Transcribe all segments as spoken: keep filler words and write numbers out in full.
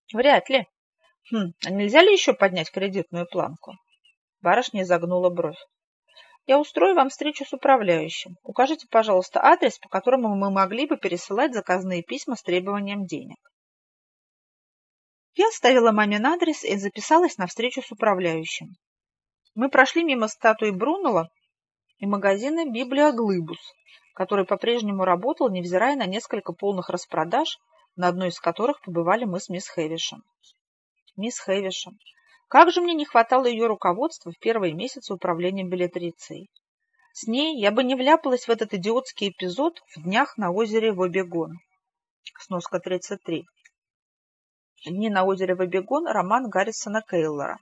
Вряд ли. Хм, а нельзя ли еще поднять кредитную планку? Барышня изогнула бровь. Я устрою вам встречу с управляющим. Укажите, пожалуйста, адрес, по которому мы могли бы пересылать заказные письма с требованием денег. Я оставила мамин адрес и записалась на встречу с управляющим. Мы прошли мимо статуи Брунелла и магазина «Библиоглыбус», который по-прежнему работал, невзирая на несколько полных распродаж, на одной из которых побывали мы с мисс Хэвишем. Мисс Хэвишем. Как же мне не хватало ее руководства в первые месяцы управления билетрицей. С ней я бы не вляпалась в этот идиотский эпизод в днях на озере Вобегон. Сноска тридцать три. «Дни на озере Вобегон» – роман Гаррисона Кейлора.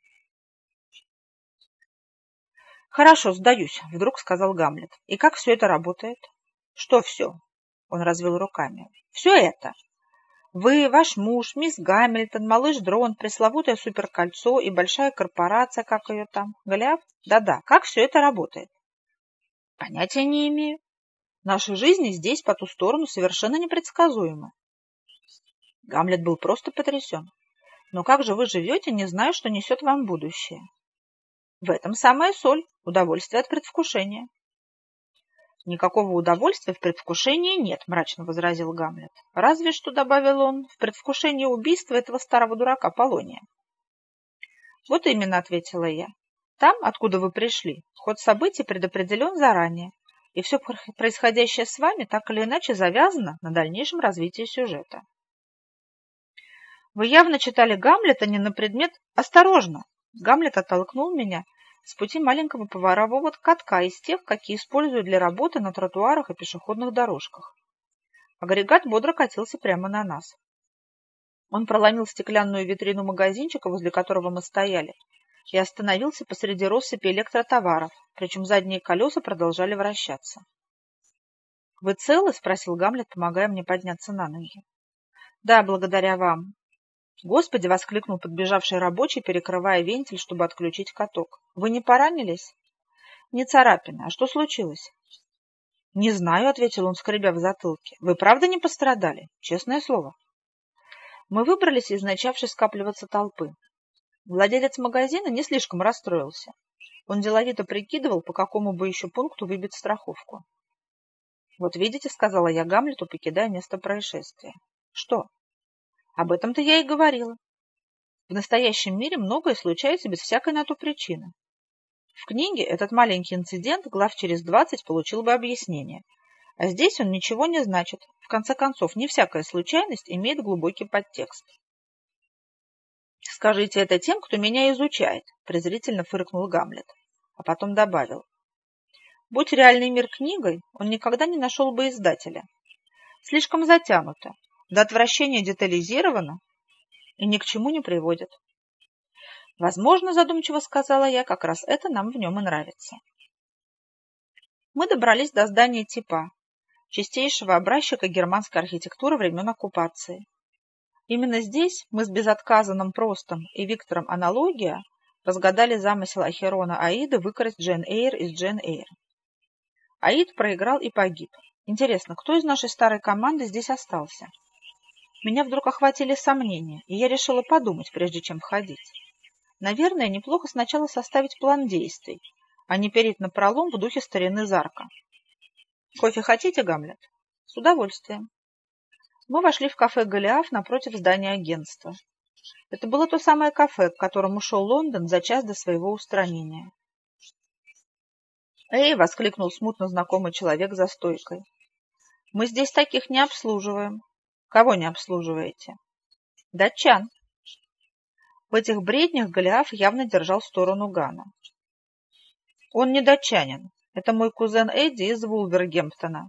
«Хорошо, сдаюсь», – вдруг сказал Гамлет. «И как все это работает?» «Что все?» – он развел руками. «Все это. Вы, ваш муж, мисс Гамильтон, малыш Дрон, пресловутое суперкольцо и большая корпорация, как ее там, Голиаф? Да-да, как все это работает?» «Понятия не имею. Наши жизни здесь, по ту сторону, совершенно непредсказуемы». Гамлет был просто потрясен. «Но как же вы живете, не зная, что несет вам будущее?» «В этом самая соль, удовольствие от предвкушения». «Никакого удовольствия в предвкушении нет», – мрачно возразил Гамлет. «Разве что, – добавил он, – в предвкушении убийства этого старого дурака Полония». «Вот именно», – ответила я. «Там, откуда вы пришли, ход событий предопределен заранее, и все происходящее с вами так или иначе завязано на дальнейшем развитии сюжета». «Вы явно читали Гамлета не на предмет «осторожно». Гамлет оттолкнул меня с пути маленького поварового катка из тех, какие используют для работы на тротуарах и пешеходных дорожках. Агрегат бодро катился прямо на нас. Он проломил стеклянную витрину магазинчика, возле которого мы стояли, и остановился посреди россыпи электротоваров, причем задние колеса продолжали вращаться. «Вы целы?» – спросил Гамлет, помогая мне подняться на ноги. «Да, благодаря вам». «Господи!» – воскликнул подбежавший рабочий, перекрывая вентиль, чтобы отключить каток. «Вы не поранились?» «Не царапина. А что случилось?» «Не знаю», – ответил он, скребя в затылке. «Вы правда не пострадали? Честное слово». Мы выбрались из начавшей скапливаться толпы. Владелец магазина не слишком расстроился. Он деловито прикидывал, по какому бы еще пункту выбить страховку. «Вот видите», – сказала я Гамлету, покидая место происшествия. «Что?» «Об этом-то я и говорила. В настоящем мире многое случается без всякой на то причины. В книге этот маленький инцидент глав через двадцать получил бы объяснение. А здесь он ничего не значит. В конце концов, не всякая случайность имеет глубокий подтекст». «Скажите это тем, кто меня изучает», – презрительно фыркнул Гамлет, а потом добавил. «Будь реальный мир книгой, он никогда не нашел бы издателя. Слишком затянуто, до отвращения детализировано и ни к чему не приводит». «Возможно, — задумчиво сказала я, — как раз это нам в нем и нравится». Мы добрались до здания типа, чистейшего образчика германской архитектуры времен оккупации. Именно здесь мы с безотказанным Простом и Виктором Аналогия разгадали замысел Ахерона Аида выкрасть Джейн Эйр из Джейн Эйр. Аид проиграл и погиб. Интересно, кто из нашей старой команды здесь остался? Меня вдруг охватили сомнения, и я решила подумать, прежде чем входить. Наверное, неплохо сначала составить план действий, а не переть напролом в духе старины Зарка. «Кофе хотите, Гамлет?» «С удовольствием». Мы вошли в кафе «Голиаф» напротив здания агентства. Это было то самое кафе, к которому шел Лондон за час до своего устранения. «Эй!» — воскликнул смутно знакомый человек за стойкой. «Мы здесь таких не обслуживаем». «Кого не обслуживаете?» «Датчан». В этих бреднях Голиаф явно держал сторону Гана. «Он не датчанин. Это мой кузен Эдди из Вулвергемптона».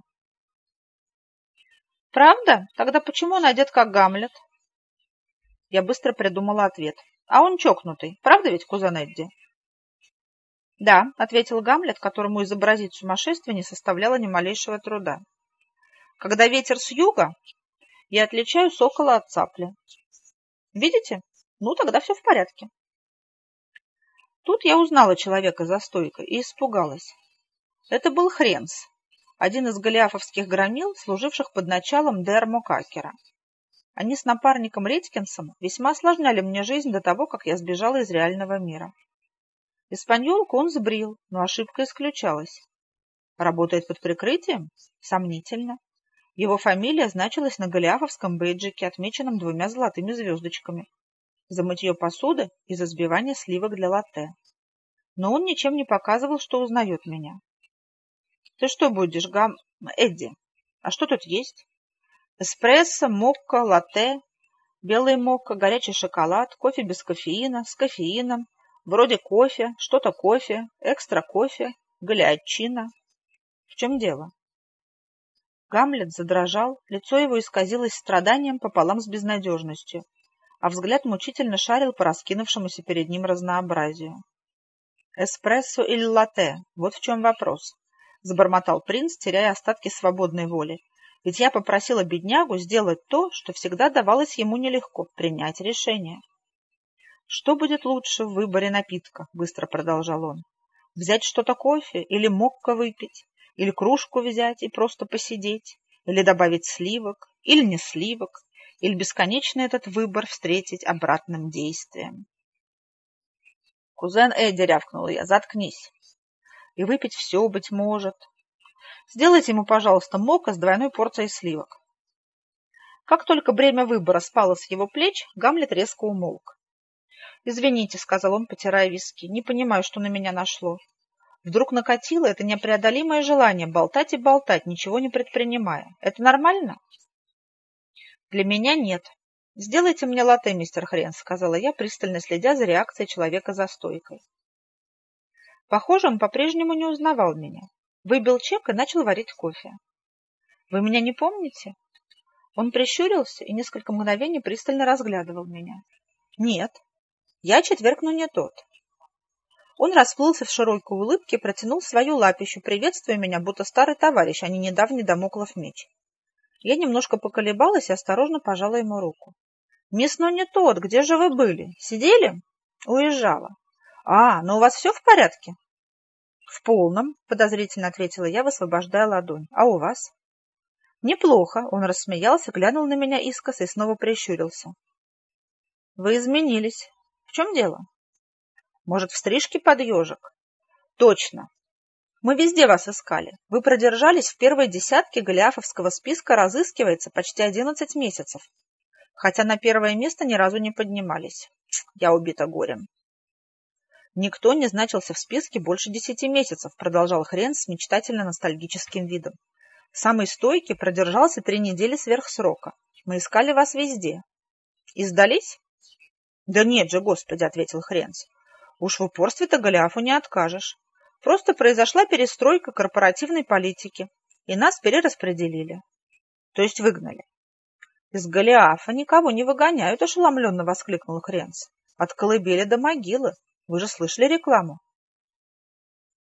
«Правда? Тогда почему он одет как Гамлет?» Я быстро придумала ответ. «А он чокнутый. Правда ведь, кузен Эдди?» «Да», — ответил Гамлет, которому изобразить сумасшествие не составляло ни малейшего труда. «Когда ветер с юга, я отличаю сокола от цапли. Видите? Ну, тогда все в порядке». Тут я узнала человека за стойкой и испугалась. Это был Хренс, один из голиафовских громил, служивших под началом Дермо Какера. Они с напарником Редькинсом весьма осложняли мне жизнь до того, как я сбежала из реального мира. Испаньолку он сбрил, но ошибка исключалась. Работает под прикрытием? Сомнительно. Его фамилия значилась на голиафовском бейджике, отмеченном двумя золотыми звездочками, за мытье посуды и за сбивание сливок для латте. Но он ничем не показывал, что узнает меня. — Ты что будешь, гам... Эдди? А что тут есть? Эспрессо, мокко, латте, белый мокко, горячий шоколад, кофе без кофеина, с кофеином, вроде кофе, что-то кофе, экстра кофе, галиатчино. В чем дело? Гамлет задрожал, лицо его исказилось страданием пополам с безнадежностью, а взгляд мучительно шарил по раскинувшемуся перед ним разнообразию. «Эспрессо или латте? Вот в чем вопрос», — забормотал принц, теряя остатки свободной воли. «Ведь я попросила беднягу сделать то, что всегда давалось ему нелегко — принять решение». «Что будет лучше в выборе напитка?» — быстро продолжал он. «Взять что-то кофе или мокко выпить? Или кружку взять и просто посидеть? Или добавить сливок? Или не сливок? Или бесконечно этот выбор встретить обратным действием?» «Кузен Эдди», — рявкнула я, — «заткнись. И выпить все, быть может. Сделайте ему, пожалуйста, мокко с двойной порцией сливок». Как только бремя выбора спало с его плеч, Гамлет резко умолк. «Извините», — сказал он, потирая виски, — «не понимаю, что на меня нашло. Вдруг накатило это непреодолимое желание болтать и болтать, ничего не предпринимая. Это нормально?» «Для меня нет. Сделайте мне латте, мистер Хренс», — сказала я, пристально следя за реакцией человека за стойкой. Похоже, он по-прежнему не узнавал меня. Выбил чек и начал варить кофе. «Вы меня не помните?» Он прищурился и несколько мгновений пристально разглядывал меня. «Нет, я четверг, но не тот». Он расплылся в широкой улыбке и протянул свою лапищу, приветствуя меня, будто старый товарищ, а не недавний дамоклов меч. Я немножко поколебалась и осторожно пожала ему руку. «Мисс, но не тот, где же вы были? Сидели?» «Уезжала». «А, но у вас все в порядке?» «В полном», — подозрительно ответила я, высвобождая ладонь. «А у вас?» «Неплохо», — он рассмеялся, глянул на меня искоса и снова прищурился. «Вы изменились. В чем дело? Может, в стрижке под ежик?» «Точно. Мы везде вас искали. Вы продержались в первой десятке голиафовского списка, разыскивается почти одиннадцать месяцев. Хотя на первое место ни разу не поднимались. Я убита горем». «Никто не значился в списке больше десяти месяцев», — продолжал Хрен с мечтательно-ностальгическим видом. «Самый стойкий продержался три недели сверх срока. Мы искали вас везде. И сдались?» «Да нет же, Господи», — ответил Хренс. «Уж в упорстве-то Голиафу не откажешь. Просто произошла перестройка корпоративной политики, и нас перераспределили. То есть выгнали». «Из Голиафа никого не выгоняют», — ошеломленно воскликнул Хренс. «От колыбели до могилы. Вы же слышали рекламу?»